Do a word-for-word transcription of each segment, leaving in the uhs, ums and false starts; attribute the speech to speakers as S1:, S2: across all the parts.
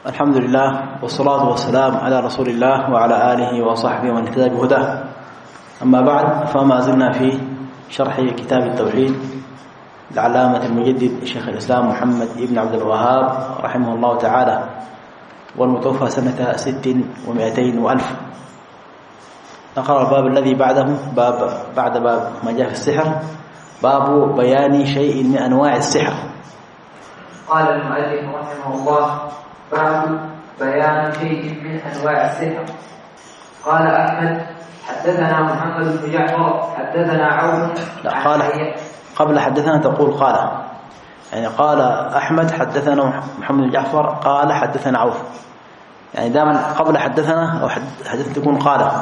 S1: الحمد لله والصلاة والسلام على رسول الله وعلى آله وصحبه ومن اهتدى بهداه. أما بعد، فما زلنا في شرح كتاب التوحيد للعلامة المجدد شيخ الإسلام محمد بن عبد الوهاب رحمه الله تعالى، والمتوفى سنة ست ومائتين وألف. نقرأ الباب الذي بعده، باب بعد باب ما جاء في السحر، باب بيان شيء من أنواع السحر.
S2: قال المؤلف رحمه الله: باب بيان شيء من أنواع السحر. قال أحمد: حدثنا محمد بن جعفر حدثنا عون.
S1: لا، قال قبل حدثنا تقول قال، يعني قال أحمد حدثنا محمد بن جعفر قال حدثنا عوف، يعني دائما قبل حدثنا أو حدثنا تكون قال.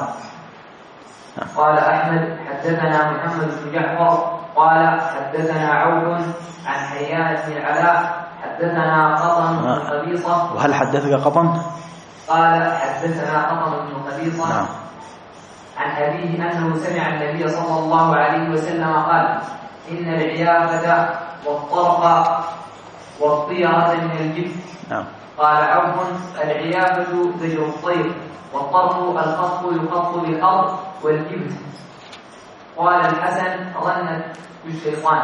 S2: قال أحمد: حدثنا محمد بن جعفر قال حدثنا عوف عن حيان بن العلاء حدثنا قطن بن قبيصة.
S1: وهل حدثك قطن؟
S2: قال حدثنا قطن بن قبيصة.
S1: نعم.
S2: عن أبيه أنه سمع النبي صلى الله عليه وسلم قال: إن العيافة والطرق والطيرة من الجبت.
S1: نعم.
S2: قال عوف: العيافة زجر الطير، والطرق الخط يخط بالأرض، والجبت. قال الحسن: ظنت بالشيطان.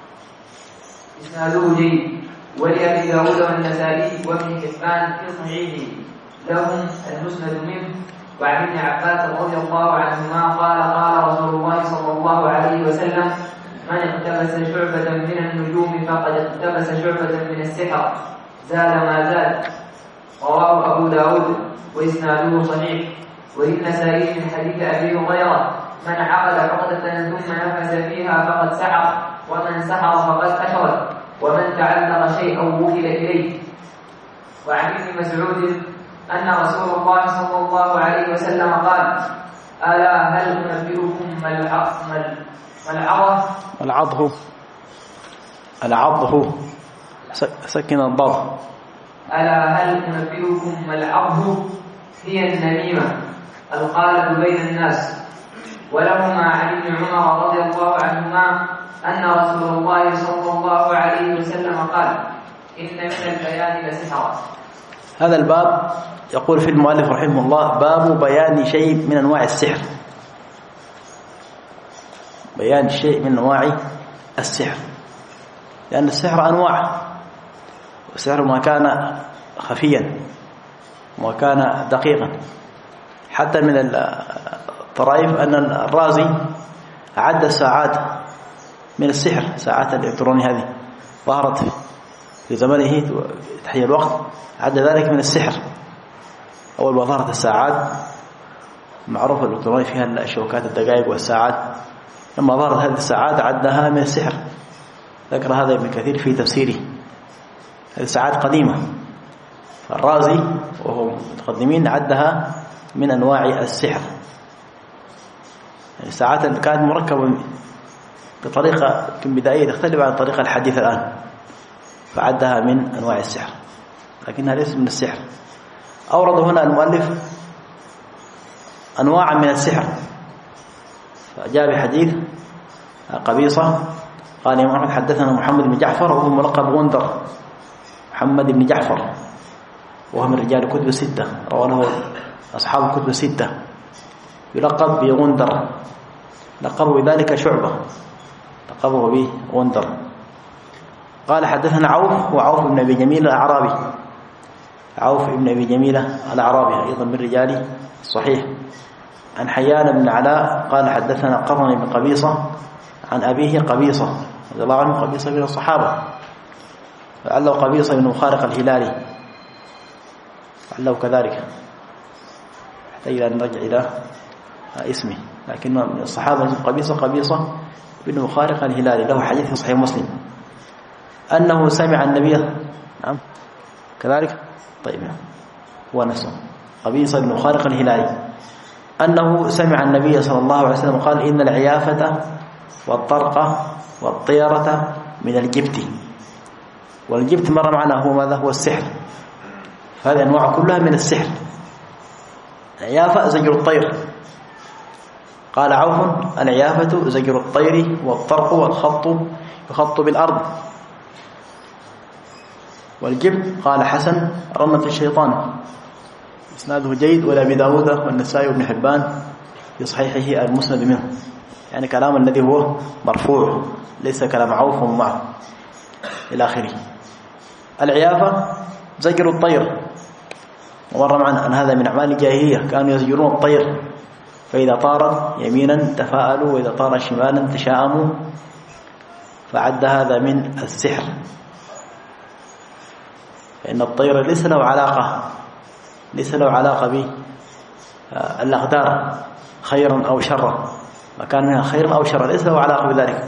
S2: إسناده جيد. ولأبي داود والنسائي وابن حبان في صحيحه لهم المسند منه. وعن ابن عباس رضي الله عنهما قال: قال رسول الله صلى الله عليه وسلم: من اقتبس شعبة من النجوم فقد اقتبس شعبة من السحر، زاد ما زاد. رواه أبو داود وإسناده صحيح. وللنسائي من حديث أبي هريرة: من عقد عقدة ثم نفس فيها فقد سحر، ومن سحر فقد أشرك، ومن تعلق شيئا وكل إليه. وعن ابن مسعود أن رسول الله صلى الله عليه وسلم قال: ألا هل أنبئكم ما العضه
S1: العضه العضه سكن الضاد.
S2: ألا هل أنبئكم ما العضه؟ هي النميمة القالب بين الناس. ولهما عن ابن عمر رضي الله عنهما أن رسول الله صلى الله عليه وسلم قال: إن من البيان لسحرا.
S1: هذا الباب يقول في المؤلف رحمه الله: باب بيان شيء من أنواع السحر. بيان شيء من أنواع السحر، لأن السحر أنواع، والسحر ما كان خفيا وما كان دقيقا. حتى من الطرائف أن الرازي عد الساعات من السحر، ساعات الإلكترونية هذه ظهرت في زمنه تحية الوقت، عد ذلك من السحر. أول ما ظهرت الساعات معروف الإلكترونية فيها الشوكات الدقائق والساعات، لما ظهرت هذه الساعات عدها من السحر. ذكر هذا ابن كثير في تفسيره. هذه الساعات قديمة، فالرازي وهو متقدمين عدها من أنواع السحر. الساعات اللي كانت مركبة بطريقة بدائية تختلف عن الطريقة الحديثة الآن، فعدها من أنواع السحر، لكنها ليست من السحر. أورد هنا المؤلف أنواعا من السحر، فجاء بحديث قبيصة. قال يا محمد: حدثنا محمد بن جعفر وهو ملقب غندر. محمد بن جعفر وهو من رجال كتب الستة، رواه له أصحاب الكتب الستة، يلقب بغندر، لقبه بذلك شعبة، لقبه به غندر. قال حدثنا عوف، وعوف بن أبي جميل الأعرابي، عوف بن أبي جميل الأعرابي أيضا من رجال الصحيح. عن حيان بن علاء قال حدثنا قطن بن قبيصة عن أبيه قبيصة رضي الله عنه، قبيصة من الصحابة، لعله قبيصة بن مخارق الهلالي، لعله كذلك، يحتاج أن نرجع إلى اسمه، لكن من الصحابة قبيصة قبيصة بن مخارق الهلالي، له حديث في صحيح مسلم أنه سمع النبي. نعم كذلك. طيب، هو نفسه قبيصة بن مخارق الهلالي أنه سمع النبي صلى الله عليه وسلم قال: إن العيافة والطرقة والطيرة من الجبت. والجبت مر معنا هو ماذا؟ هو السحر. هذه أنواع كلها من السحر. العيافة زجر الطير. قال عوف: العيافة زجر الطير، والطرق والخط يخط بالأرض، والجبت قال حسن رمة الشيطان، إسناده جيد. ولأبي داود والنسائي وابن حبان في صحيحه المسند منه، يعني كلام الذي هو مرفوع ليس كلام عوف ومعه إلى آخره. العيافة زجر الطير، ومر معنا أن هذا من أعمال الجاهلية، كانوا يزجرون الطير فإذا طارت يمينا تفاءلوا وإذا طار شمالا تشاءموا، فعد هذا من السحر، فإن الطير ليس له علاقة ليس له علاقة بالأقدار خيرا أو شرا، ما كان منها خيرا أو شرا ليس له علاقة بذلك،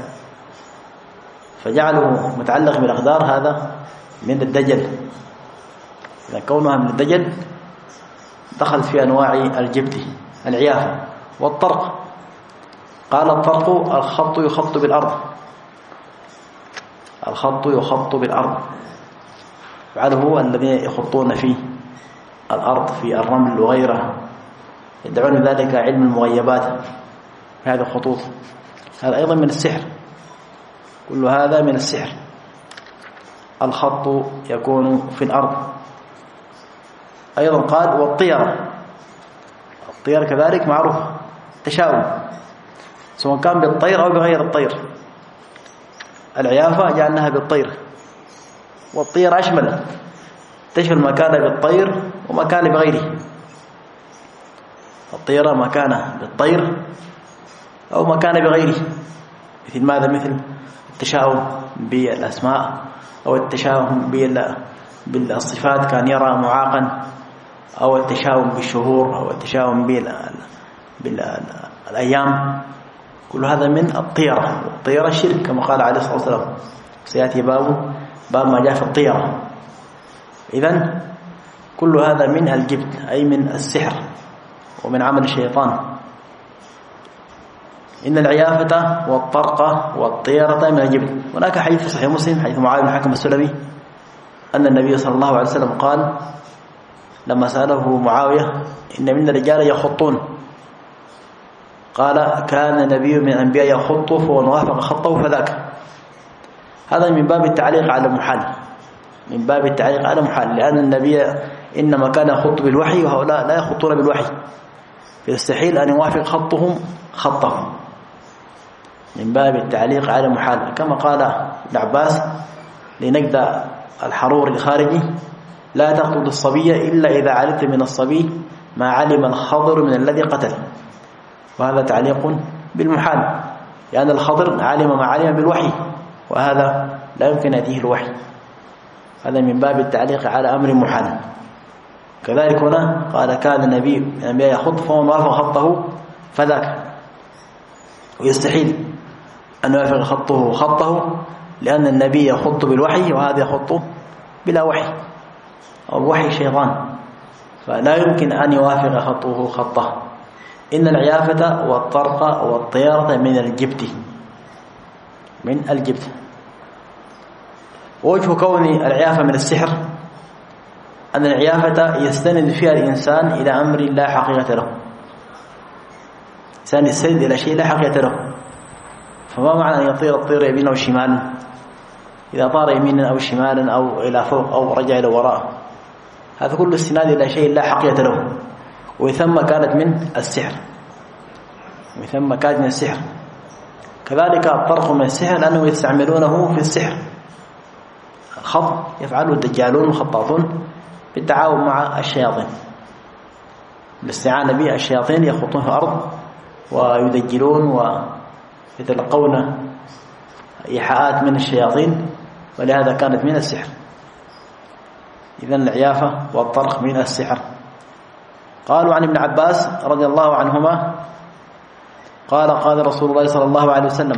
S1: فجعله متعلق بالأقدار هذا من الدجل. إذا كونها من الدجل دخل في أنواع الجبت العيافة. والطرق قال الطرق الخط يخط بالأرض، الخط يخط بالأرض، فعله الذين يخطون في الأرض في الرمل وغيره، يدعون ذلك علم المغيبات، هذا الخطوط، هذا أيضا من السحر، كل هذا من السحر. الخط يكون في الأرض. أيضا قال والطيرة، الطير كذلك معروف تشاؤم، سواء كان بالطير أو بغير الطير. العيافة جعلناها بالطير، والطير أشمل، تشمل ما كان بالطير وما كان بغيره. الطيرة ما كان بالطير أو ما كان بغيره، مثل ماذا؟ مثل التشاؤم بالأسماء أو التشاؤم بالصفات، كان يرى معاقا، أو التشاؤم بالشهور، أو التشاؤم بالأيام، كل هذا من الطيرة. الطيرة الشرك كما قال عليه الصلاة والسلام، سيأتي باب باب ما جاء في الطيرة. إذن كل هذا من الجبت، أي من السحر ومن عمل الشيطان. إن العيافة والطرقة والطيرة من الجبت. هناك حديث في صحيح مسلم حديث معاوية بن الحكم السلمي أن النبي صلى الله عليه وسلم قال لما سأله معاوية إن من الرجال يخطون، قال كان نبي من الأنبياء يخط فمن وافق خطه فذاك. هذا من باب التعليق على محال، من باب التعليق على محال، لأن النبي إنما كان يخط بالوحي وهؤلاء لا يخطون بالوحي، فيستحيل أن يوافق خطهم خطهم، من باب التعليق على محال. كما قال ابن عباس لنجد الحرور الخارجي لا تقتل الصبي إلا إذا علمت من الصبي ما علم الخضر من الذي قتل، وهذا تعليق بالمحال، لأن الخضر علم ما علم بالوحي، وهذا لا يمكن يأتيه الوحي، هذا من باب التعليق على أمر محال. كذلك هنا قال كان النبي النبي يخط فمن وافق خطه فذاك، ويستحيل أن يوافق خطه خطه، لأن النبي يخط بالوحي وهذا يخط بلا وحي أو وحي شيطان، فلا يمكن أن يوافق خطه خطه. إن العيافة والطرق والطيارة من الجبت، من الجبت. وجه كون العيافة من السحر أن العيافة يستند فيها الإنسان إلى أمر لا حقيقة له، إنسان يستند إلى شيء لا حقيقة له. فما معنى أن يطير الطير يمينا أو شمالا؟ إذا طار يمينا أو شمالا أو إلى فوق أو رجع إلى وراء، هذا كله استناد إلى شيء لا حقيقة له، وثم كانت من السحر، وثم كانت من السحر. كذلك الطرق من السحر لأنه يستعملونه في السحر. الخط يفعله الدجالون والخطاطون بالتعاون مع الشياطين، بالاستعانة به الشياطين يخطون في الأرض ويدجلون ويتلقون إيحاءات من الشياطين، ولهذا كانت من السحر. إذن العيافة والطرق من السحر. قالوا عن ابن عباس رضي الله عنهما قال قال رسول الله صلى الله عليه وسلم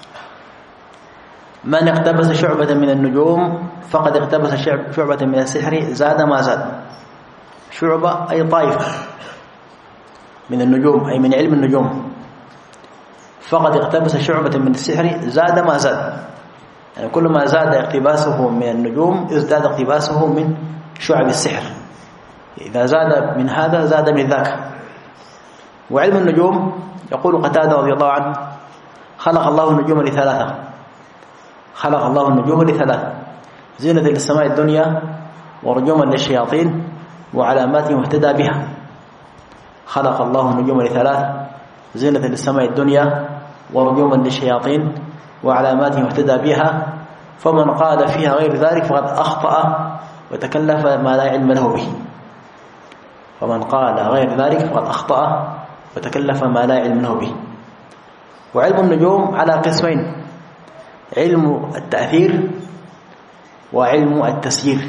S1: من اقتبس شعبة من النجوم فقد اقتبس شعبة من السحر زاد ما زاد. شعبة أي طائفة من النجوم، أي من علم النجوم. فقد اقتبس شعبة من السحر زاد ما زاد، يعني كل ما زاد اقتباسه من النجوم ازداد اقتباسه من شعب السحر. إذا زاد من هذا زاد من ذاك. وعلم النجوم يقول قتادة رضي الله عنه خلق الله النجوم لثلاثة، خلق الله النجوم لثلاثة. زينة للسماء الدنيا ورجوما للشياطين وعلامات مهتدى بها. خلق الله النجوم لثلاث: زينة للسماء الدنيا ورجوما للشياطين وعلامات مهتدى بها، فمن قال فيها غير ذلك فقد أخطأ وتكلف ما لا علم له به. فمن قال غير ذلك فقد أخطأ وتكلف ما لا علم له به. وعلم النجوم على قسمين: علم التأثير وعلم التسيير.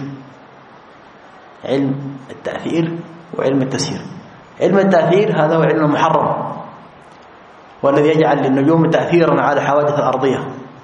S1: علم التأثير وعلم التسيير. علم التأثير هذا هو علم محرم، والذي يجعل للنجوم تأثيرا على الحوادث الأرضية،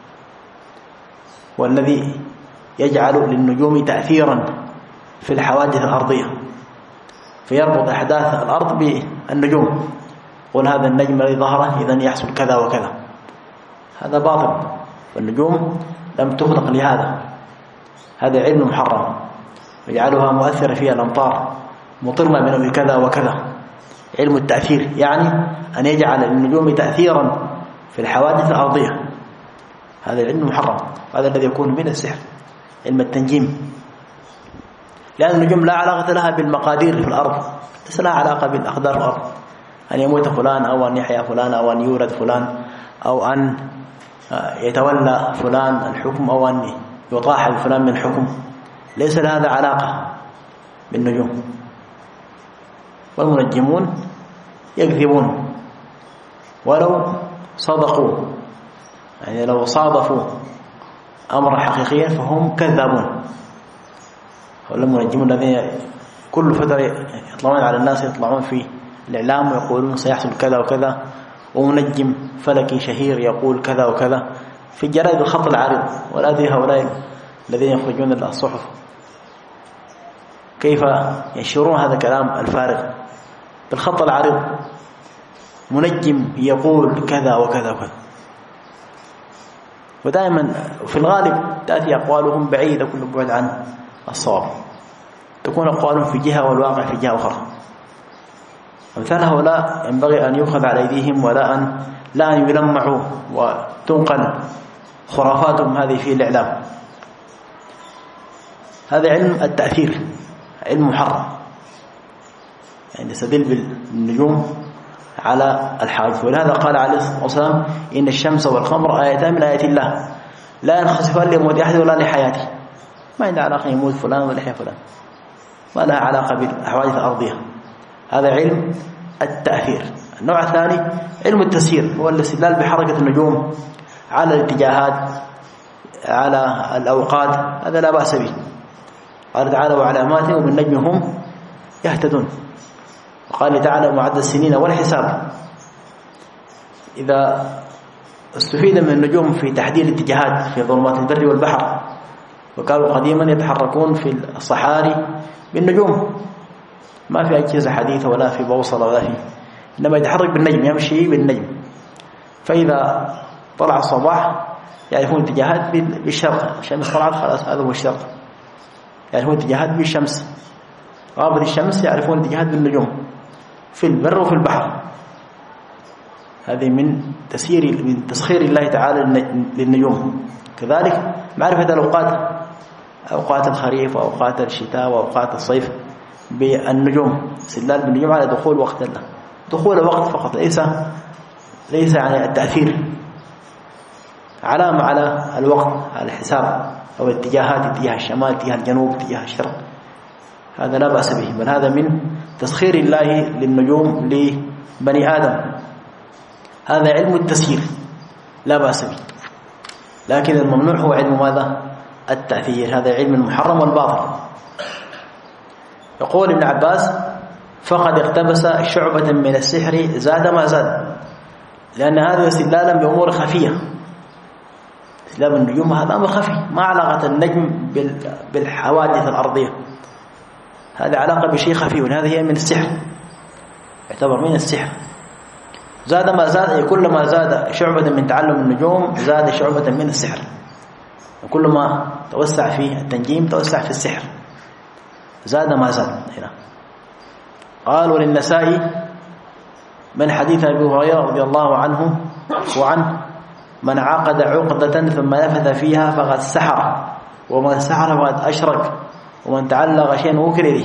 S1: والذي يجعل للنجوم تأثيرا في الحوادث الأرضية، فيربط أحداث الأرض بالنجوم، قل هذا النجم الذي ظهره إذن يحصل كذا وكذا. هذا باطل، والنجوم لم تخلق لهذا. هذا علم محرم يجعلها مؤثرة فيها الأمطار، مطرة منه بكذا وكذا. علم التأثير يعني أن يجعل للنجوم تأثيرا في الحوادث الأرضية، هذا العلم محرم. هذا الذي يكون من السحر. علم التنجيم، لأن النجوم لا علاقة لها بالمقادير في الأرض، ليس لها علاقة بالأقدار في الأرض، أن يموت فلان أو أن يحيا فلان أو أن يولد فلان أو أن يتولى فلان الحكم أو أن يطاح بفلان من الحكم، ليس لهذا علاقة بالنجوم. والمنجمون يكذبون ولو صدقوا، يعني لو صادفوا أمر حقيقيا فهم كذابون. والمنجمون الذين كل فترة يطلعون على الناس، يطلعون في الإعلام ويقولون سيحصل كذا وكذا، ومنجم فلكي شهير يقول كذا وكذا في الجرائد الخط العريض. ولا أدري هؤلاء الذين يخرجون الصحف كيف ينشرون هذا الكلام الفارغ بالخط العريض. منجم يقول كذا وكذا وكذا، ودائما في الغالب تأتي أقوالهم بعيدة كل بعد عن الصواب، تكون أقوالهم في جهة والواقع في جهة أخرى. أمثال هؤلاء ينبغي أن يؤخذ على أيديهم، ولا أن لا أن يلمعوا وتنقل خرافاتهم هذه في الإعلام. هذا علم التأثير، علم محرم، يعني يستدل بالنجوم على الحادث. ولهذا قال عليه الصلاة والسلام: إن الشمس والقمر آيتان من آيات الله لا ينخسفان لموت أحد ولا لحياته. ما عنده علاقة يموت فلان ولا يحيا فلان، ما لها علاقة بالحوادث الأرضية. هذا علم التأثير. النوع الثاني علم التسيير، هو الاستدلال بحركة النجوم على الاتجاهات، على الأوقات، هذا لا بأس به. قال تعالى: وعلامات وبالنجم هم يهتدون. وقال تعالى: معد السنين والحساب. إذا استفيد من النجوم في تحديد الاتجاهات في ظلمات البر والبحر، وكانوا قديما يتحركون في الصحاري بالنجوم، ما في أجهزة حديثة ولا في بوصلة ولا في، إنما يتحرك بالنجم، يمشي بالنجم. فإذا طلع الصباح يعرفون اتجاهات بالشرق، الشمس طلعت خلاص هذا هو الشرق، يعرفون اتجاهات بالشمس. غابت الشمس يعرفون اتجاهات بالنجوم في البر وفي البحر. هذه من تسيير من تسخير الله تعالى للنجوم. كذلك معرفة الأوقات، أوقات الخريف وأوقات الشتاء وأوقات الصيف بالنجوم، استدلال بالنجوم على دخول وقت الله، دخول وقت فقط، ليس ليس يعني التأثير، علامة على الوقت، على الحساب أو الاتجاهات، اتجاه الشمال، اتجاه الجنوب، اتجاه الشرق. هذا لا بأس به، بل هذا من تسخير الله للنجوم لبني آدم. هذا علم التسيير لا بأس به، لكن الممنوع هو علم ماذا؟ التأثير. هذا علم المحرم والباطل. يقول ابن عباس: فقد اقتبس شعبة من السحر زاد ما زاد، لأن هذا استدلالا بأمور خفية. استدلال النجوم هذا أمر خفي، ما علاقة النجم بالحوادث الأرضية، هذا علاقة بشيء خفي، وهذا هي من السحر، يعتبر من السحر. زاد ما زاد، أي كلما زاد شعبة من تعلم النجوم زاد شعبة من السحر، وكلما توسع في التنجيم توسع في السحر، زاد ما زاد هنا. قال: وللنسائي من حديث أبي هريرة رضي الله عنه وعنه: من عقد عقدة ثم نفث فيها فقد سحر ومن سحر فقد أشرك ومن تعلق شيئا وكل إليه.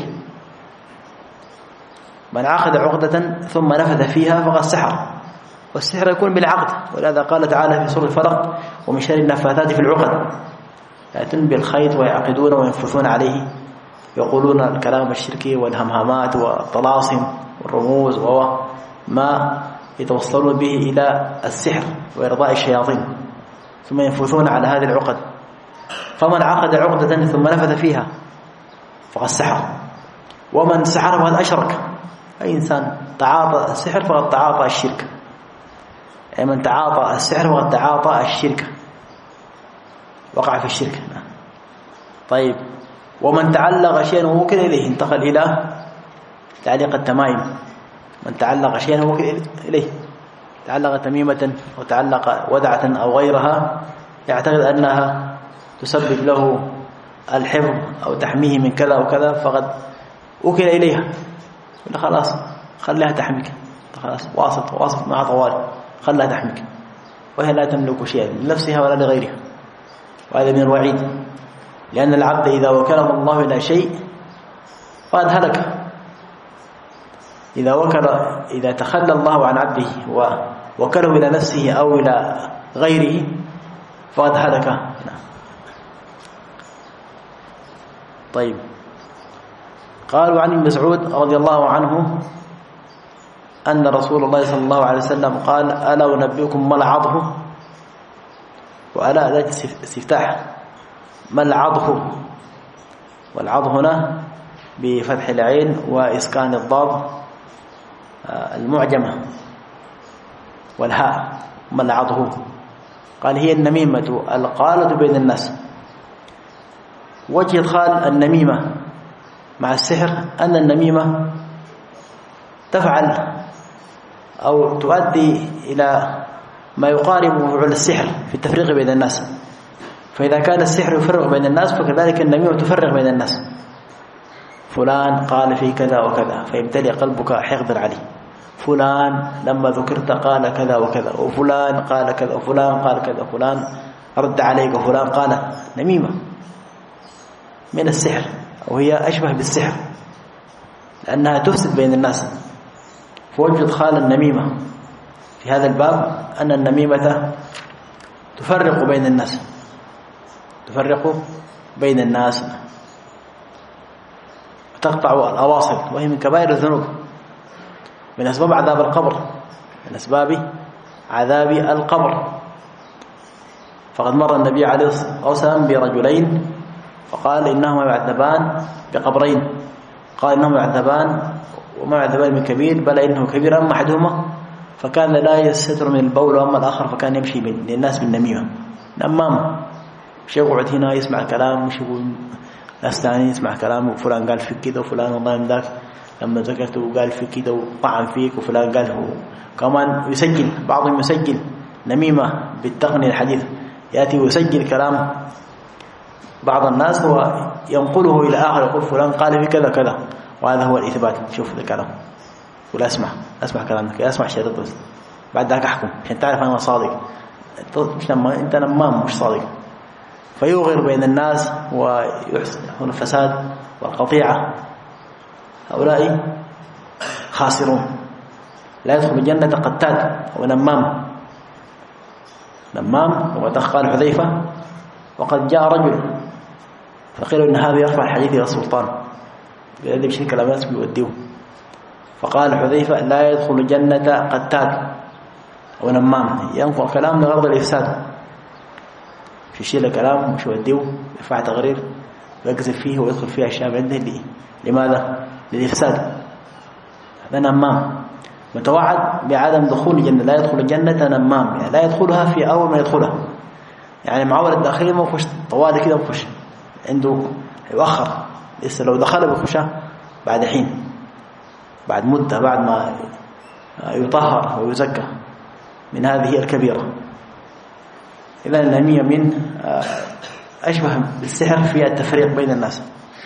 S1: من عقد عقدة ثم نفذ فيها فقد سحر، والسحر يكون بالعقد، ولهذا قال تعالى في سورة الفلق ومن شر النفاثات في العقد، يأتون بالخيط ويعقدون وينفثون عليه، يقولون الكلام الشركي والهمهمات والطلاسم والرموز وما يتوصلون به إلى السحر وإرضاء الشياطين، ثم ينفثون على هذه العقد. فمن عقد عقدة ثم نفذ فيها فقد سحر، ومن سحر فقد أشرك. أي إنسان تعاطى السحر فقد تعاطى الشرك، أي من تعاطى السحر فقد تعاطى الشرك، وقع في الشرك. طيب، ومن تعلق شيئا ووكل إليه انتقل إلى تعليق التمائم. من تعلق شيئا ووكل إليه، تعلق تميمة وتعلق ودعة أو غيرها يعتقد أنها تسبب له الحفظ أو تحميه من كذا وكذا، فقد وكل إليها. خلاص خليها تحميك، خلاص واسط واسط مع طوال، خليها تحميك، وهي لا تملك شيئا لنفسها ولا لغيرها. وهذا من الوعيد، لأن العبد إذا وكله الله إلى شيء فقد هلك. إذا وكل إذا تخلى الله عن عبده ووكله إلى نفسه أو إلى غيره فقد هلك. طيب، قالوا عن ابن مسعود رضي الله عنه أن رسول الله صلى الله عليه وسلم قال: ألا أنبئكم ما العضه؟ وألا ذات استفتاح، ما العضه؟ والعض هنا بفتح العين وإسكان الضاد المعجمة والهاء، ما العضه؟ قال: هي النميمة القالة بين الناس. وجه إدخال النميمة مع السحر أن النميمة تفعل أو تؤدي إلى ما يقارب فعل السحر في التفريق بين الناس. فإذا كان السحر يفرق بين الناس فكذلك النميمة تفرق بين الناس. فلان قال في كذا وكذا فيمتلئ قلبك حقدا عليه، فلان لما ذكرت قال كذا وكذا، وفلان قال كذا، وفلان قال كذا، وفلان رد عليك، وفلان قال. نميمة من السحر، وهي أشبه بالسحر لأنها تفسد بين الناس. فوجد إدخال النميمة في هذا الباب أن النميمة تفرق بين الناس، تفرق بين الناس وتقطع الأواصر، وهي من كبائر الذنوب، من أسباب عذاب القبر، من أسباب عذاب القبر. فقد مر النبي عليه الصلاة والسلام برجلين فقال إنهما يعذبان بقبرين، قال إنهما يعذبان وما يعذبان من كبير، بل إنه كبير. أما أحدهما فكان لا يستتر من البول، وأما الآخر فكان يمشي للناس بالنميمة، نمام، مش يقعد هنا يسمع كلام، مش يقول ناس ثاني يسمع كلام، وفلان قال فيك كده، وفلان والله من ذاك لما ذكرته وقال فيك كده وطعن فيك، وفلان قال هو كمان يسجل، بعضهم يسجل نميمة بالتقنية الحديث، يأتي ويسجل كلام بعض الناس وينقله إلى آخر، يقول فلان قال في كذا كذا، وهذا هو الإثبات. شوف الكلام، ولا أسمع أسمع كلامك، أسمع شيء بس، بعد ذاك أحكم عشان تعرف أنا صادق. مش نمام، أنت نمام مش صادق. فيوغر بين الناس ويحصل الفساد والقطيعة. هؤلاء خاسرون، لا يدخل الجنة قتال ونمام. نمام وقال حذيفة: وقد جاء رجل فقيل إن هذا يرفع الحديث إلى السلطان، بيقول بشيء كلامات بيوديه. فقال حذيفة: لا يدخل الجنة قتال ونمام، ينقل كلام لغرض الإفساد، في شيء الكلام مش يوديه، يرفع تقرير ويقذف فيه ويدخل فيه أشياء عنده. لماذا؟ للإفساد. هذا نمام متوعد بعدم دخول الجنة، لا يدخل الجنة نمام، يعني لا يدخلها في أول ما يدخلها، يعني معاولة الداخلية ما يخش طوالي كده، يخش عنده يؤخر، لسه لو دخل بيخشها بعد حين، بعد مدة، بعد ما يطهر ويزكى من هذه الكبيرة. إذا النميمة من أشبه بالسحر في التفريق بين الناس.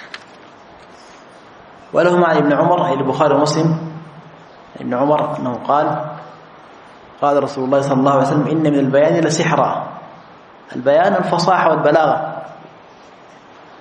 S1: وله مع ابن عمر البخاري ومسلم ابن عمر أنه قال: قال رسول الله صلى الله عليه وسلم: إن من البيان لسحرا. البيان الفصاحة والبلاغة،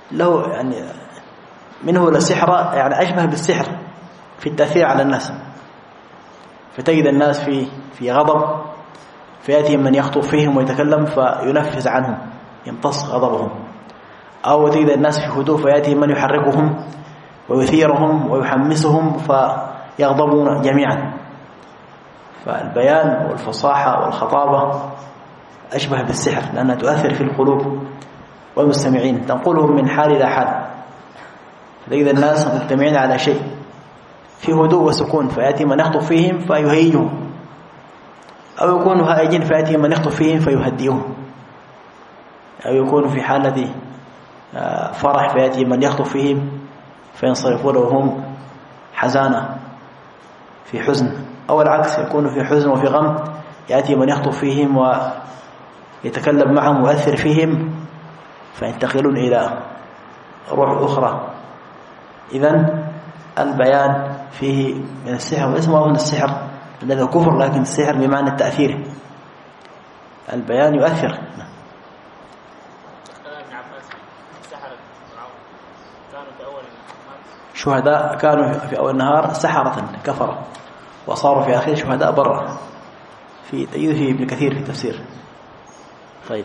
S1: له يعني منه السحر يعني أشبه بالسحر في التأثير على الناس، فتجد الناس في في غضب فيأتي من يخطب فيهم ويتكلم فينفذ عنهم يمتص غضبهم، أو تجد الناس في هدوء فيأتي من يحركهم ويثيرهم ويحمسهم فيغضبون جميعا. فالبيان والفصاحة والخطابة أشبه بالسحر لأنها تؤثر في القلوب والمستمعين، تنقلهم من حال إلى حال. تجد الناس مجتمعين على شيء في هدوء وسكون فيأتي من يخطب فيهم فيهيجهم، أو يكونوا هائجين فيأتي من يخطب فيهم فيهدئهم، أو يكونوا في حالة فرح فيأتي من يخطب فيهم فينصرفون وهم حزانة في حزن، أو العكس يكونوا في حزن وفي غم يأتي من يخطب فيهم ويتكلم معهم ويؤثر فيهم فينتقلون إلى روح أخرى. إذن البيان فيه من السحر، وليس من السحر الذي هو كفر، لكن السحر بمعنى التأثير. البيان يؤثر. شهداء كانوا في أول النهار سحرة كفر وصاروا في آخر شهداء برا، في تأييد في ابن كثير في التفسير. طيب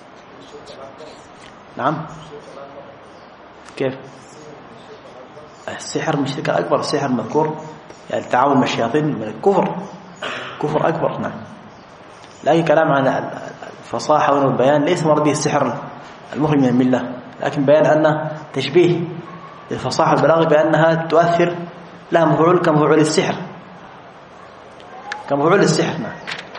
S1: نعم كيف السحر مش شرك أكبر؟ السحر مذكور يعني التعاون مع الشياطين من الكفر، كفر أكبر. نعم لكن كلام عن الفصاحة والبيان ليس مراد به السحر المخرج من الملة، لكن بيان أنه تشبيه الفصاحة البلاغة بأنها تؤثر لها مفعول كمفعول السحر، كمفعول السحر. نعم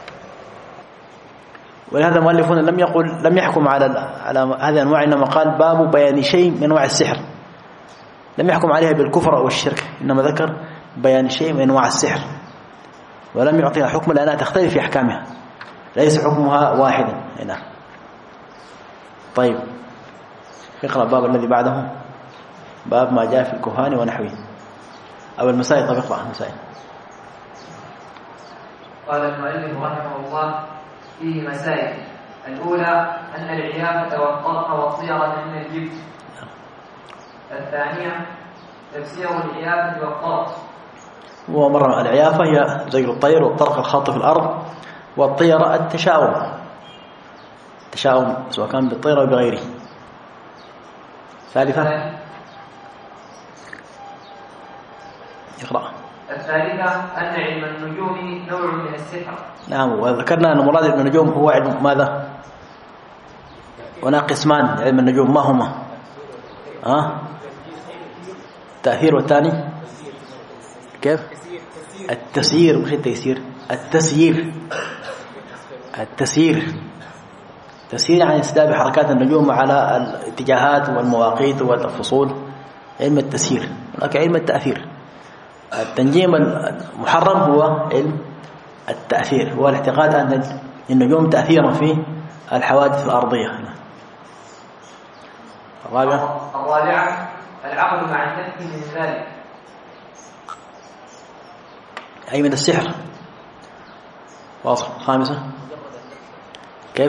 S1: ولهذا المؤلفون لم يقل لم يحكم على على هذه الأنواع، إنما قال باب بيان شيء من أنواع السحر، لم يحكم عليها بالكفر أو الشرك، إنما ذكر بيان شيء من أنواع السحر ولم يعطيها حكم لأنها تختلف في أحكامها، ليس حكمها واحدا هنا. طيب اقرأ الباب الذي بعده، باب ما جاء في الكهان ونحوه أو المسائل. طب اقرأ المسائل.
S2: قال المؤلف رحمه الله فيه مسائل. الأولى أن العيافة والطرق والطيرة من الجبت. الثانية تفسير العيافة والطرق.
S1: ومرة العيافة هي زي الطير، والطرق الخط في الأرض، والطيرة التشاؤم، التشاؤم سواء كان بالطير أو بغيره. ثالثة اقرأ.
S2: الثالثة أن علم النجوم نوع من السحر.
S1: نعم وذكرنا أن مراد علم النجوم هو علم ماذا؟ هناك قسمان علم النجوم، ما هما؟ ها؟ التأثير والثاني كيف؟ التسيير، مش التيسير، التسيير. التسيير تسيير يعني استدعاء بحركات النجوم على الاتجاهات والمواقيت والفصول، علم التسيير. هناك علم التأثير. التنجيم المحرم هو علم التأثير، هو الاعتقاد أن النجوم تأثيرا في الحوادث الأرضية. الرابعة
S2: الرابعة العقل مع النفي من ذلك،
S1: أي من السحر. واضح. الخامسة كيف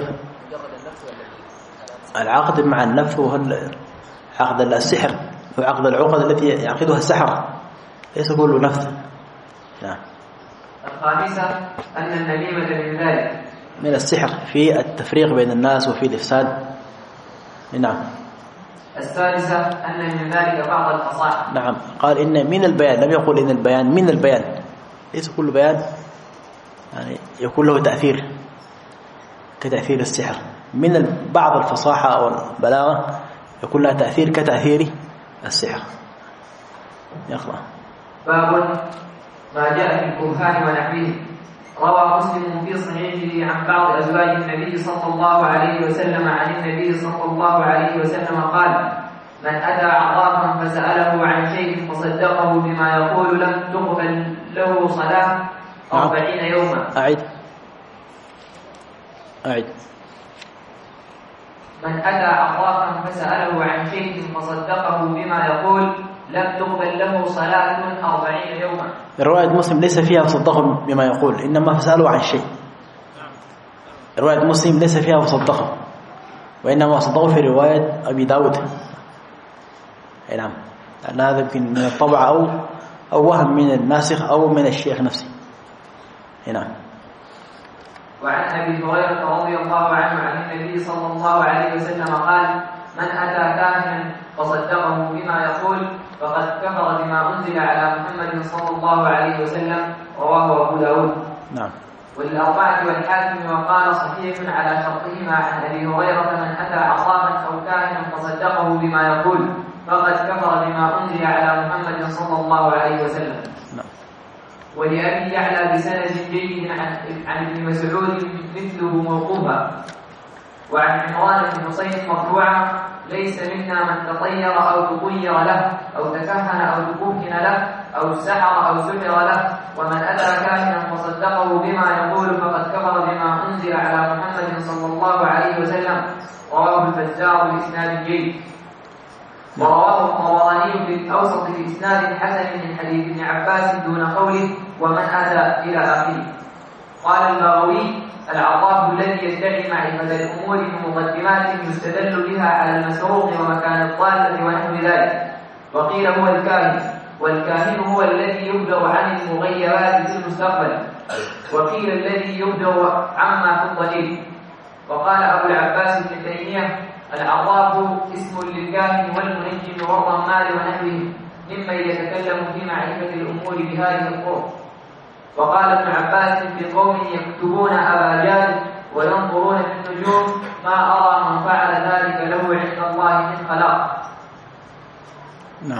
S1: العقد مع النفس، وهو عقد السحر هو عقد العقد التي يعقدها السحر، ليس كله نفس. نعم.
S2: الخامسة أن النميمة من ذلك،
S1: من السحر في التفريق بين الناس وفي الإفساد. نعم.
S2: السادسة أن من ذلك بعض الفصاحة.
S1: نعم قال إن من البيان، لم يقول إن البيان من البيان، ليس كل بيان يعني يكون له تأثير كتأثير السحر، من بعض الفصاحة أو البلاغة يكون لها تأثير كتأثير السحر. يقرأ.
S2: باب ما جاء في الكهان ونحوه. روى مسلم في صحيحه عن بعض أزواج النبي صلى الله عليه وسلم عن النبي صلى الله عليه وسلم قال: من أتى عرافا فسأله عن شيء فصدقه بما يقول لم تقبل له صلاة أربعين يوما.
S1: أعد أعد
S2: من أتى عرافا فسأله عن شيء فصدقه بما يقول لم تقبل له صلاة أربعين يوما.
S1: رواية مسلم ليس فيها فصدقه بما يقول، إنما فسأله عن شيء. رواية مسلم ليس فيها فصدقه، وإنما صدقه في رواية أبي داود. أي نعم، لأن هذا يمكن من الطبع أو أو وهم من الناسخ أو من الشيخ نفسه. أي نعم.
S2: وعن أبي هريرة رضي الله عنه عن النبي صلى الله عليه وسلم قال: من أتى كاهنا فصدقه بما يقول فقد كفر بما أنزل على محمد صلى الله عليه وسلم. رواه أبو داود.
S1: نعم.
S2: والأربعة والحاكم وقال صحيح على شرطهما عن أبي هريرة: من أتى عصاما أو كاهنا فصدقه بما يقول فقد كفر بما أنزل على محمد صلى الله عليه وسلم.
S1: نعم.
S2: ولأبي يعلى بسند جيد عن عن ابن مسعود مثله موقوفا. وعن عمران بن حسين مرفوعا: ليس منا من تطير أو تطير له أو تكهن أو تكهن له أو سحر أو سحر له، ومن أتى كاهنا فصدقه بما يقول فقد كفر بما أنزل على محمد صلى الله عليه وسلم. رواه البزار بإسناد جيد. ورواه الطبراني في الأوسط بإسناد حسن من حديث ابن عباس دون قوله ومن أتى إلى آخره. قال البغوي: العطاف الذي يدعي معرفة الأمور بمقدمات يستدل بها على المسروق ومكان الضالة ونحو ذلك. وقيل هو الكاهن، والكاهن هو الذي يخبر عن المغيبات في المستقبل، وقيل الذي يخبر عما في الضمير. وقال أبو العباس ابن تيمية: العطاف اسم للكاهن والمنجم والرمال ونحوه ممن يتكلم في معرفة الأمور بهذه الطرق. وقال ابن عباس: في قوم يكتبون أباجاد وينظرون في النجوم ما أرى من فعل ذلك له عند الله من خلاق.
S1: نعم.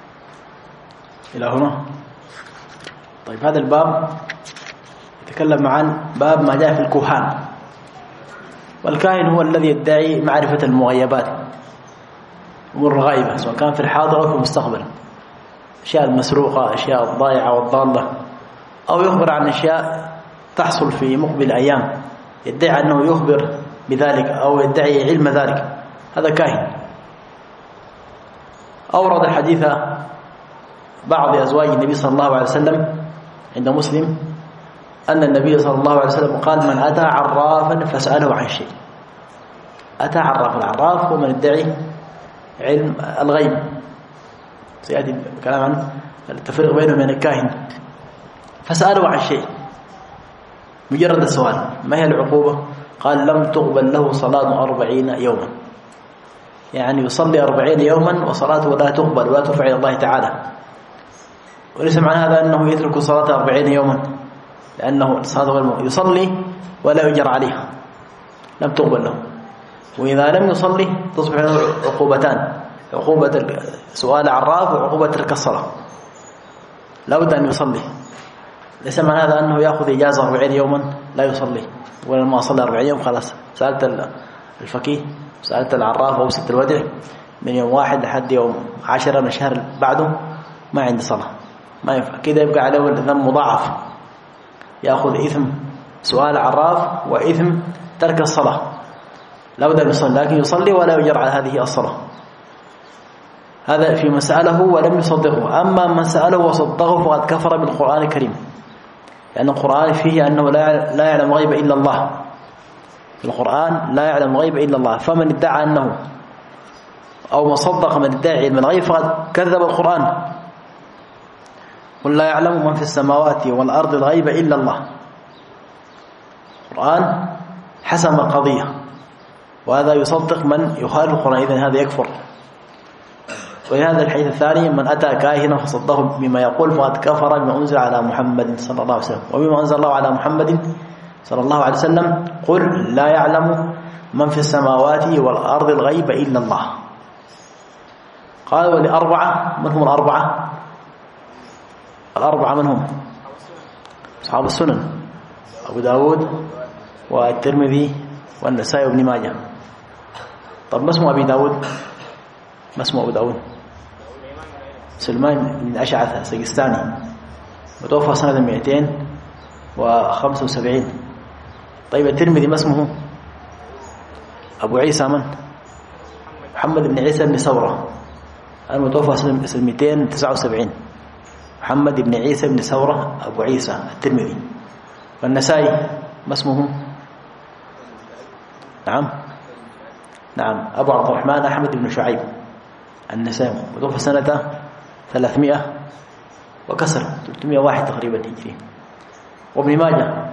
S1: إلى هنا. طيب، هذا الباب يتكلم عن باب ما جاء في الكهان. والكاهن هو الذي يدعي معرفة المغيبات، أمور الغائبة، سواء كان في الحاضر أو في المستقبل، أشياء المسروقة، أشياء الضائعة والضالة، أو يخبر عن أشياء تحصل في مقبل أيام، يدعي أنه يخبر بذلك أو يدعي علم ذلك، هذا كاهن. أورد الحديث بعض أزواج النبي صلى الله عليه وسلم عند مسلم أن النبي صلى الله عليه وسلم قال: من أتى عرافا فسأله عن شيء. أتى عراف، العراف هو من يدعي علم الغيب، سيأتي الكلام عن التفريق بينه وبين الكاهن. فسأله عن شيء، مجرد السؤال. ما هي العقوبة؟ قال: لم تقبل له صلاة أربعين يوما، يعني يصلي أربعين يوما وصلاته لا تقبل ولا ترفع إلى الله تعالى. وليس معنى هذا أنه يترك صلاة أربعين يوما، لأنه يصلي ولا يجر عليها، لم تقبل له. وإذا لم يصلي تصبح له عقوبتان: عقوبة سؤال عراف وعقوبة ترك الصلاة. لا بد أن يصلي. ليس معنى هذا أنه يأخذ إجازة أربعين يوما لا يصلي، ولما صلى أربعين يوم خلاص. سألت الفقيه، سألت العراف أو ست الودع من يوم واحد لحد يوم عشرة من الشهر بعده ما عندي صلاة، ما ينفع كده، يبقى عليه الذنب مضاعف، يأخذ إثم سؤال عراف وإثم ترك الصلاة. لا بد أن يصلي، لكن يصلي ولا يجر على هذه الصلاة. هذا في من سأله ولم يصدقه. أما من سأله وصدقه فقد كفر بالقرآن الكريم، لأن القرآن فيه أنه لا يعلم غيب إلا الله. في القرآن لا يعلم غيب إلا الله، فمن ادعى أنه أو من صدق من ادعى علم الغيب فقد كذب القرآن. قل لا يعلم من في السماوات والأرض الغيب إلا الله. القرآن حسم القضية، وهذا يصدق من يخالف القرآن، إذن هذا يكفر. وهذا الحديث الثاني: من أتى كاهنا فصدقه بما يقول فقد كفر بما أنزل على محمد صلى الله عليه وسلم. وبما أنزل الله على محمد صلى الله عليه وسلم: قل لا يعلم من في السماوات والأرض الغيب إلا الله. قال: ولأربعة. من هم الأربعة؟ الأربعة من هم؟ أصحاب السنن: أبو داود والترمذي والنسائي وابن ماجه. طب ما اسمه أبي داود؟ ما اسمه أبو داود؟ سلمان بن أشعث السجستاني، متوفى سنة مئتين وخمسة وسبعين. طيب الترمذي ما اسمه؟ أبو عيسى من؟ محمد بن عيسى بن ثورة، المتوفى سنة مئتين وتسعة وسبعين. محمد بن عيسى بن ثورة أبو عيسى الترمذي. والنسائي ما اسمه؟ نعم نعم أبو عبد الرحمن أحمد بن شعيب النسائي وتوفى سنة ثلاثمائة وكسر ثلاثمائة وواحد تقريبا هجري. وابن ماجه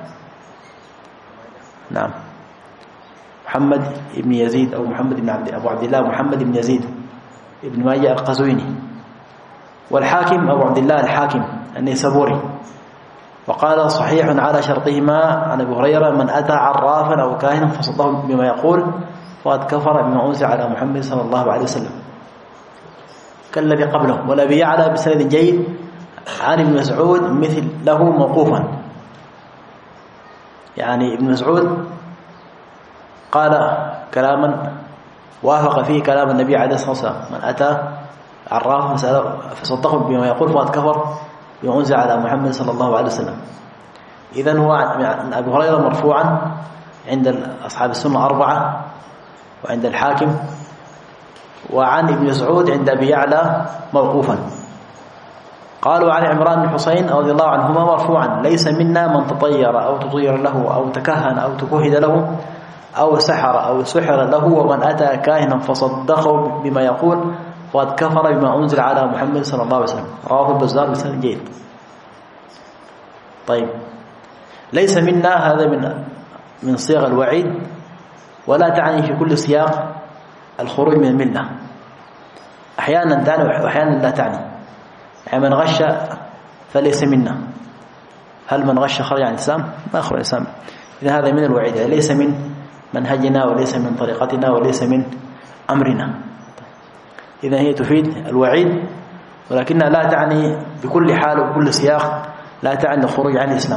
S1: نعم محمد بن يزيد أو محمد بن عبد أبو عبد الله محمد بن يزيد ابن ماجه القزويني. والحاكم أبو عبد الله الحاكم النيسابوري. وقال صحيح على شرطهما عن أبي هريرة: من أتى عرافا أو كاهنا فصدقه بما يقول فقد كفر بما أنزل على محمد صلى الله عليه وسلم، كالذي قبله. والأبي يعلى بسند جيد عن ابن مسعود مثل له موقوفا، يعني ابن مسعود قال كلاما وافق فيه كلام النبي عليه الصلاة والسلام: من أتى عرافا فصدقه بما يقول فقد كفر بما أنزل على محمد صلى الله عليه وسلم. إذن هو عن أبي هريرة مرفوعا عند أصحاب السنة أربعة وعند الحاكم، وعن ابن مسعود عند أبي يعلى موقوفا. قالوا عن عمران بن حسين رضي الله عنهما مرفوعا: ليس منا من تطير أو تطير له أو تكهن أو تكهد له أو سحر أو سحر له، ومن أتى كاهنا فصدقه بما يقول فقد كفر بما أنزل على محمد صلى الله عليه وسلم. رواه البزار بسند جيد. طيب، ليس منا هذا من من صيغ الوعيد، ولا تعني في كل سياق الخروج من الملة. أحيانا تعني وأحيانا لا تعني. يعني من غش فليس منا. هل من غش خرج عن الإسلام؟ ما خرج عن الإسلام. إذا هذا من الوعيد، ليس من منهجنا وليس من طريقتنا وليس من أمرنا. إذا هي تفيد الوعيد، ولكنها لا تعني بكل حال وبكل سياق، لا تعني الخروج عن الإسلام.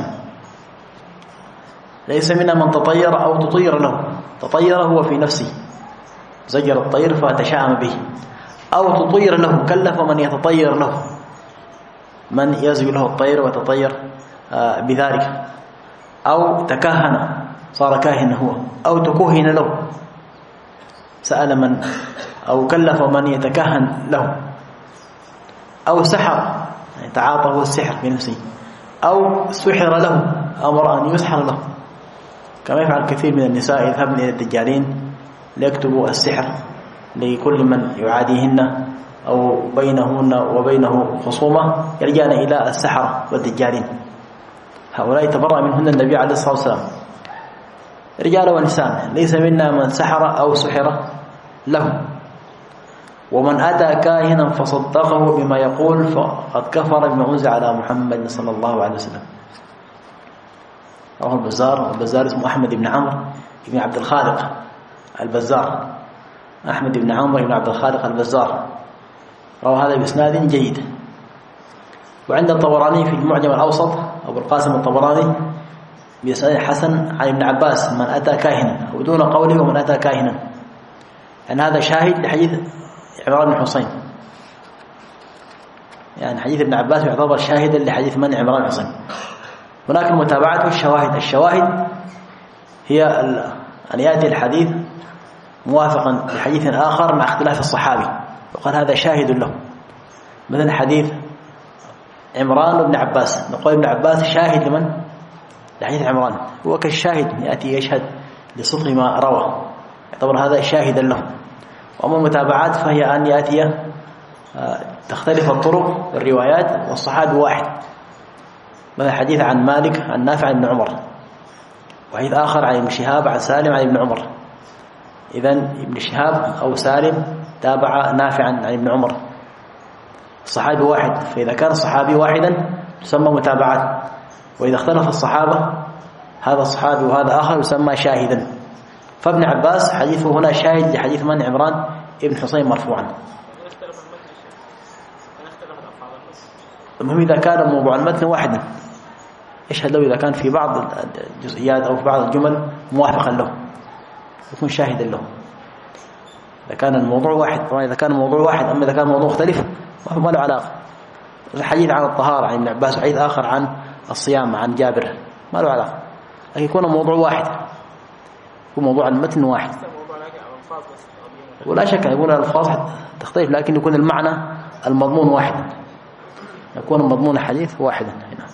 S1: ليس منا من تطير أو تطير له. تطير هو في نفسه زجر الطير فتشاءم به، أو تطير له كلف من يتطير له، من يزوي له الطير وتطير بذلك، أو تكهن صار كاهن هو، أو تكهن له سأل من، أو كلف من يتكهن له، أو سحر يعني تعاطى هو السحر بنفسه، أو سحر له أمر أن يسحر له، كما يفعل كثير من النساء يذهبن إلى الدجالين ليكتبوا السحر لكل من يعاديهن أو بينهن وبينه خصومة، يلجأن إلى السحرة والدجالين. هؤلاء تبرأ منهن النبي عليه الصلاة والسلام، رجال ونساء. ليس منا من سحر أو سحر له. ومن أتى كاهنا فصدقه بما يقول فقد كفر بما أنزل على محمد صلى الله عليه وسلم. رواه البزار. البزار اسمه أحمد بن عمرو بن عبد الخالق البزار، أحمد بن عمرو بن عبد الخالق البزار. رواه هذا بإسناد جيد. وعند الطبراني في المعجم الأوسط أبو القاسم الطبراني بإسناد حسن عن ابن عباس: من أتى كاهنا، ودون قوله ومن أتى كاهنا، يعني هذا شاهد لحديث عمران بن حسين. يعني حديث ابن عباس يعتبر شاهدا لحديث من؟ عمران بن حسين. هناك المتابعات والشواهد. الشواهد هي أن يأتي الحديث موافقا لحديث آخر مع اختلاف الصحابي، وقال هذا شاهد له. مثل حديث عمران بن عباس، نقول ابن عباس شاهد لمن؟ لحديث عمران، هو كالشاهد يأتي يشهد لصدق ما روى، يعتبر هذا شاهدا له. وأما المتابعات فهي أن يأتي تختلف الطرق والروايات والصحابي واحد. مثل حديث عن مالك عن نافع عن ابن عمر، وحديث آخر عن ابن شهاب عن سالم عن ابن عمر. إذن ابن شهاب أو سالم تابع نافعا عن ابن عمر، الصحابي واحد. فإذا كان الصحابي واحدا تسمى متابعات، وإذا اختلف الصحابة هذا الصحابي وهذا آخر يسمى شاهدا. فابن عباس حديثه هنا شاهد لحديث من؟ عمران ابن حسين مرفوعا. المهم إذا كان موضوع المتن واحدا يشهد له إذا كان في بعض الجزئيات أو في بعض الجمل موافقا له يكون شاهدا له. إذا كان الموضوع واحد، طبعا إذا كان الموضوع واحد. أما إذا كان الموضوع مختلف ما له علاقة. الحديث عن الطهارة عن ابن عباس، وحديث آخر عن الصيام عن جابر، ما له علاقة. لكن يكون الموضوع واحد، يكون موضوع المتن واحد. ولا شك يكون الألفاظ تختلف، لكن يكون المعنى المضمون واحدا، يكون مضمون الحديث واحدا هنا.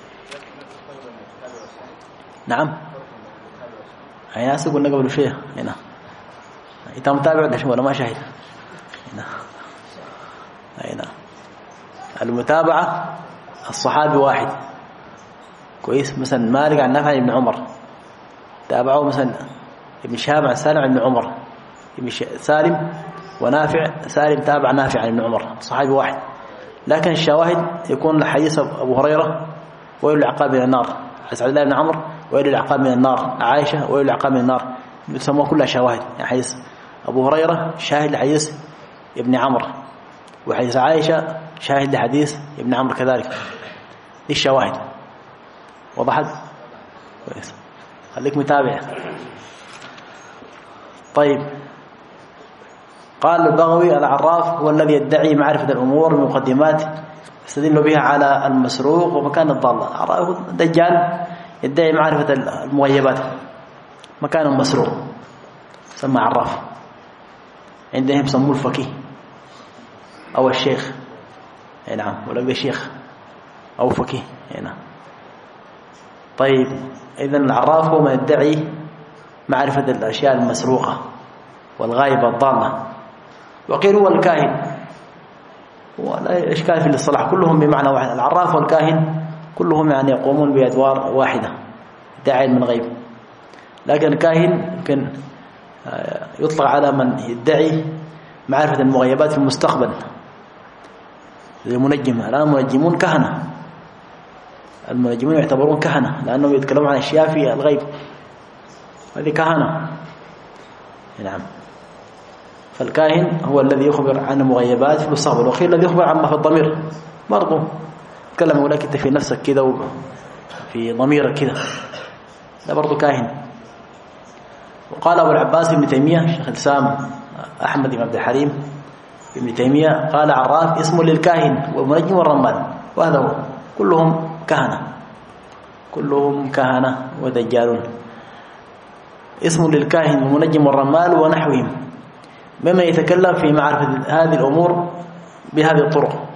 S1: نعم. أي ناس قلنا قبل شيء هنا. أنت متابع ولا ولا ما شاهد؟ هنا. المتابعة الصحابي واحد كويس، مثلا مالك عن نافع عن ابن عمر تابعه مثلا ابن شهاب عن سالم عن ابن عمر، ابن سالم ونافع، سالم تابع نافع عن ابن عمر، صحابي واحد. لكن الشواهد يكون الحديث أبو هريرة ويل العقاب من النار، حديث عبد الله بن عمرو ويل العقاب من النار، عائشة ويل العقاب من النار، يسموها كلها شواهد. يعني حديث أبو هريرة شاهد لحديث ابن عمرو، وحديث عائشة شاهد لحديث ابن عمرو كذلك، دي الشواهد. وضحت كويس، خليك متابع. طيب، قال البغوي العراف هو الذي يدعي معرفة الأمور بمقدمات يستدل بها على المسروق ومكان الضالة. الدجال يدعي معرفة المغيبات مكان المسروق، سمى عراف، عندهم سموه الفقيه أو الشيخ، نعم، ولا شيخ أو فقيه، نعم. طيب، إذن العراف هو من يدعي معرفة الأشياء المسروقة والغائبة الضالة. وقيل هو الكاهن، ولا إشكال في الاصطلاح، كلهم بمعنى واحد. العراف والكاهن كلهم يعني يقومون بأدوار واحدة، داعي من غيب. لكن الكاهن يمكن يطلق على من يدعي معرفة المغيبات في المستقبل، زي المنجم. الآن المنجمون كهنة، المنجمون يعتبرون كهنة لأنهم يتكلمون عن أشياء في الغيب، هذه كهنة، نعم. فالكاهن هو الذي يخبر عن المغيبات في المستقبل، وقيل الذي يخبر عما في الضمير برضه، يتكلم يقول لك انت في نفسك كده وفي ضميرك كده، ده برضه كاهن. وقال أبو العباس ابن تيمية، شيخ الإسلام أحمد بن عبد الحليم ابن تيمية، قال عراف اسم للكاهن والمنجم والرمال، وهذا هو، كلهم كهنة، كلهم كهنة ودجالون. اسم للكاهن والمنجم والرمال ونحوهم مما يتكلم في معرفة هذه الأمور بهذه الطرق.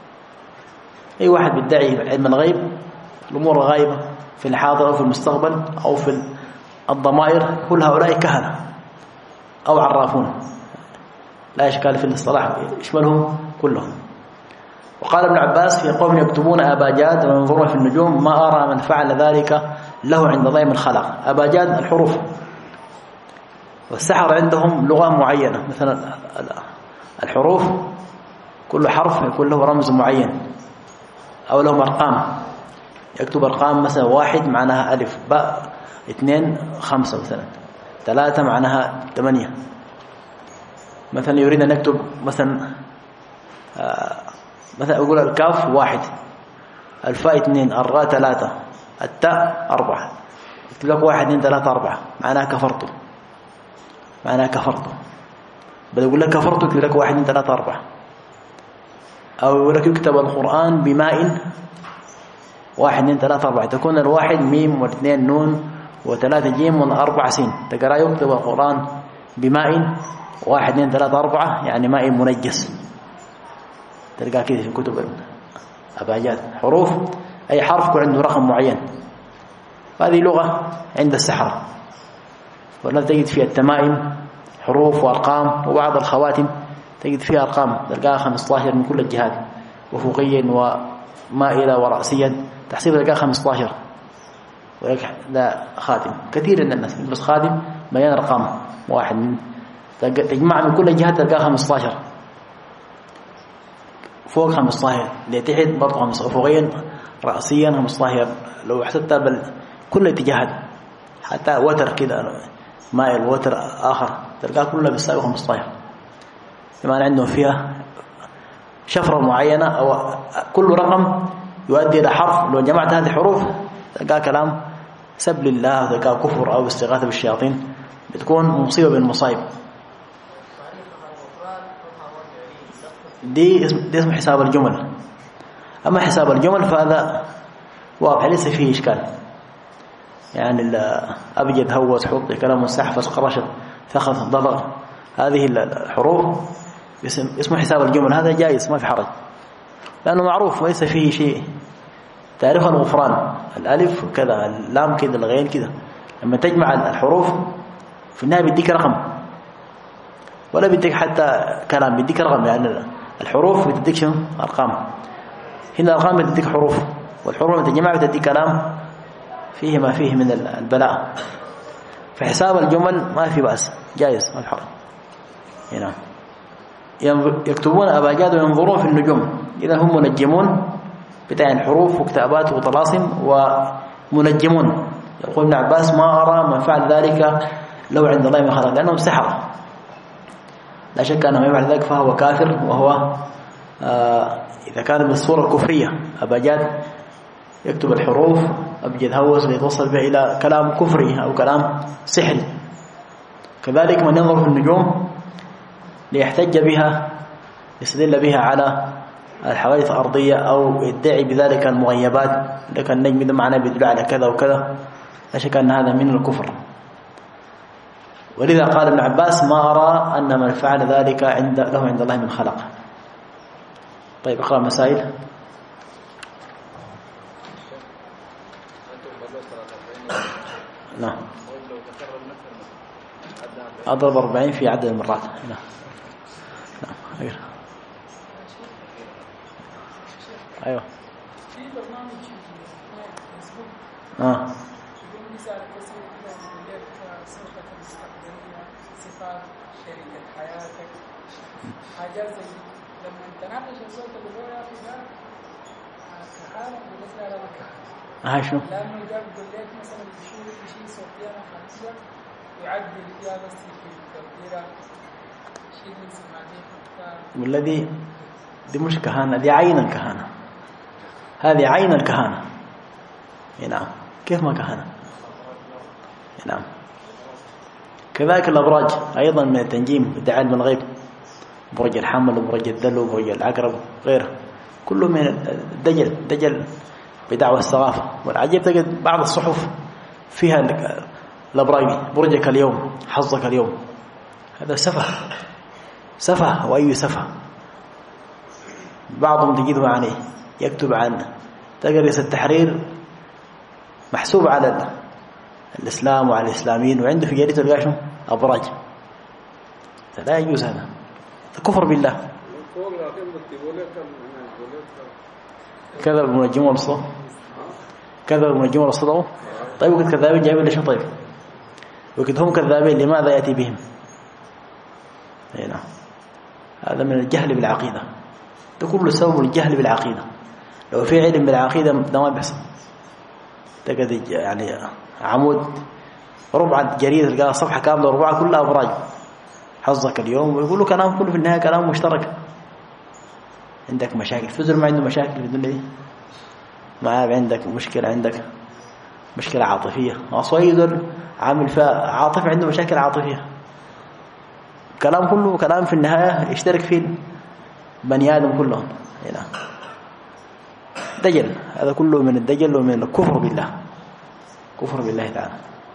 S1: أي واحد بيدعي علم الغيب، الأمور الغائبة في الحاضر أو في المستقبل أو في الضمائر، كل هؤلاء كهنة أو عرافون، لا إشكال في الاصطلاح، يشملهم كلهم. وقال ابن عباس في قوم يكتبون أباجاد وينظرون في النجوم ما أرى من فعل ذلك له عند ضيم الخلق. أباجاد الحروف، والسحر عندهم لغة معينة، مثلا الحروف كل حرف يكون له رمز معين أو لهم أرقام، يكتب أرقام مثلا واحد معناها ألف، باء، اثنين خمسة، مثلا ثلاثة معناها ثمانية. مثلا يريد أن يكتب مثلا آه مثلا يقول الكاف واحد، الفاء اثنين، الراء ثلاثة، التاء أربعة، يكتب لك واحد اثنين ثلاثة أربعة، معناها كفرته، معناها كفرته. بل يقول لك كفرته يكتب لك واحد اثنين ثلاثة أربعة. أو يقول لك يكتب القرآن بماء، واحد اثنين ثلاثة أربعة، تكون الواحد ميم والاثنين نون وثلاثة جيم والأربعة سين، تقرأ يكتب القرآن بماء واحد اثنين ثلاثة أربعة، يعني ماء منجس، تلقى كده في كتب أباجات. حروف أي حرف يكون عنده رقم معين، هذه لغة عند السحرة. ولا تجد فيها التمائم حروف وأرقام، وبعض الخواتم تجد فيها أرقام تلقاها خمسة عشر من كل الجهات، وفوقيا ومائلة ورأسيا، تحسب تلقاها خمسة عشر، ولك لا خاتم. كثير من الناس بس خاتم مليان أرقام، واحد من تجمع من كل الجهات تلقاها خمسة عشر، فوق خمسة عشر، لتحت برضه خمسة عشر، فوقيا رأسيا خمسة عشر، لو حسبتها بل كل اتجاهات، حتى وتر كده مائل وتر آخر تلقاها كلها بتساوي خمسة عشر، بمعنى عندهم فيها شفرة معينة، أو كل رقم يؤدي إلى حرف، لو جمعت هذه الحروف تلقاها كلام سب لله، تلقاها كفر أو استغاثة بالشياطين، بتكون مصيبة بالمصائب. دي اسم, دي اسم حساب الجمل. أما حساب الجمل فهذا واضح ليس فيه إشكال، يعني الأبجد هوس حط كلام مستحفظ قرشت ثخث ضبط، هذه الحروف اسم اسمه حساب الجمل، هذا جائز ما في حرج، لأنه معروف وليس فيه شيء. تعرف الغفران، الألف كذا، اللام كذا، الغين كذا، لما تجمع الحروف في النهاية بيديك رقم، ولا بيديك حتى كلام، بيديك رقم، يعني الحروف بتديك شنو؟ أرقام. هنا الأرقام بتديك حروف، والحروف تجمع بتديك كلام فيه ما فيه من البلاء. فحساب الجمل ما في بأس، جائز ما في حرج. هنا يكتبون أباجاد وينظرون في النجوم، إذا هم منجمون بتاع الحروف وكتابات وطلاسم ومنجمون. يقول ابن عباس ما أرى من فعل ذلك لو عند الله ما خلق، لأنهم سحرة لا شك أنه يفعل ذلك فهو كافر، وهو آه إذا كان بالصورة الكفرية أباجاد يكتب الحروف أبجد هوس ليتوصل بها إلى كلام كفري أو كلام سحري. كذلك من ينظر في النجوم ليحتج بها يستدل بها على الحوادث الأرضية أو يدعي بذلك المغيبات، لكن النجم ده معناه بيدل على كذا وكذا، لا شك أن هذا من الكفر. ولذا قال ابن عباس ما أرى أن من فعل ذلك عند له عند الله من خلق. طيب اقرأ مسائل. نعم أضرب أربعين في عدد المرات. نعم نعم غير. أيوه
S3: في برنامج فيسبوك
S1: آه
S3: يقول مثال كثير كده يقول لك صفة المستقبلية، صفات شريكة حياتك، حاجات زي دي. لما تناقش الصوت اللي هو يا أخي ده كحالة بالنسبة لنا كحالة.
S1: هاي شنو؟
S3: لأنه جاب يقول لك مثلا بشيء بشيء صوتية خمسة ويعدل فيها بس في التقديرة شيء من سماعين.
S1: والذي دي مش كهانة، دي عين الكهانة، هذه عين الكهانة. نعم كيف ما كهانة؟ نعم. كذلك الأبراج أيضا من التنجيم ادعاء علم الغيب، برج الحمل وبرج الدلو وبرج العقرب وغيره، كله من الدجل. دجل بدعوى السغافة. والعجيب تجد بعض الصحف فيها الأبراج، برجك اليوم، حظك اليوم. هذا سفه سفه وأي سفه. بعضهم تجده عليه يكتب عن تجرس التحرير محسوب على الإسلام وعلى الإسلاميين، وعنده في جريدته القاشم أبراج. لا يجوز هذا، كفر بالله. كذب المنجم والصدق، كذب المنجم والصدق. طيب وكذا كذابين جايبين ليش؟ طيب وكذا هم كذابين لماذا يأتي بهم؟ هنا هذا من الجهل بالعقيدة، ده كله سبب الجهل بالعقيدة. لو في علم بالعقيدة ده ما بيحصل. تجد يعني عمود ربع جريدة تلقى صفحة كاملة ربعها كلها أبراج، حظك اليوم، ويقولوا كلام كله في النهاية كلام مشترك. عندك مشاكل فزر ما عنده مشاكل في الدنيا دي، ما عندك مشكلة، عندك مشكلة عاطفية، أصوي دول عامل فيها عاطفة، عنده مشاكل عاطفية، كلام كله كلام في النهاية يشترك فيه بني آدم كلهم. هنا دجل، هذا كله من الدجل ومن الكفر بالله، كفر بالله تعالى.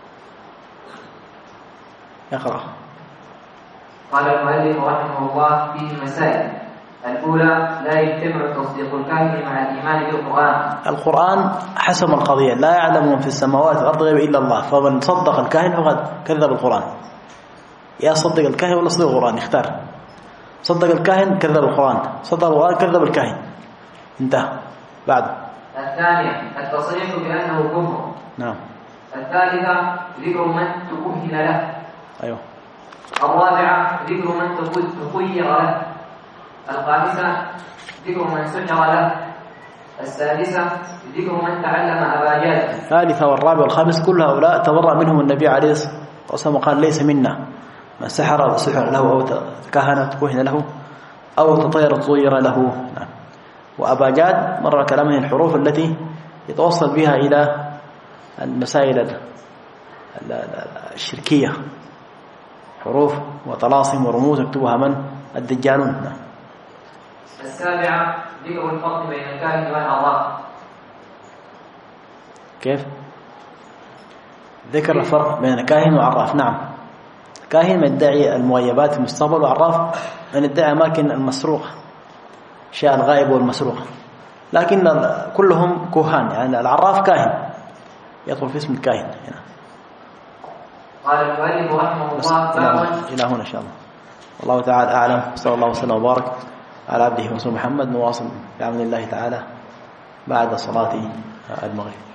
S1: اقرأ.
S2: قال المؤلف رحمه الله فيه مسائل. الأولى لا يجتمع تصديق الكاهن مع الإيمان بالقرآن.
S1: القرآن حسم القضية، لا يعلم من في السماوات والأرض غيب إلا الله، فمن صدق الكاهن فقد كذب القرآن. يا صدق الكاهن ولا صدق القرآن، اختار. صدق الكاهن كذب القرآن، صدق القرآن كذب الكاهن، انتهى. بعد.
S2: الثانية التصريح بأنه كفر.
S1: نعم.
S2: الثالثة ذكر من تكهن له.
S1: أيوه.
S2: الرابعة ذكر من تخير له. الخامسة ذكر من سحر له. السادسة ذكر من تعلم أباجاد.
S1: الثالثة والرابعة والخامس كل هؤلاء تبرأ منهم النبي عليه الصلاة والسلام قال ليس منا من سحر وسحر له أو كهن تكهن له أو تطير تطير له. نعم. وأباجاد مر كلامه الحروف التي يتوصل بها إلى المسائل الشركية، حروف وطلاسم ورموز يكتبها من الدجالون. نعم.
S2: السابعة ذكر الفرق بين الكاهن والعراف.
S1: كيف؟ ذكر الفرق بين الكاهن والعراف. نعم. الكاهن من يدعي المغيبات في المستقبل، والعراف من يدعي أماكن المسروقة، شيء الغائب والمسروق، لكن كلهم كهان. يعني العراف كاهن يدخل في اسم الكاهن هنا.
S2: قال المؤلف رحمه الله باب.
S1: إلى هنا إن شاء الله، والله تعالى أعلم. صلى الله وسلم وبارك على عبده ورسوله محمد. نواصل بعون الله تعالى بعد صلاة المغرب.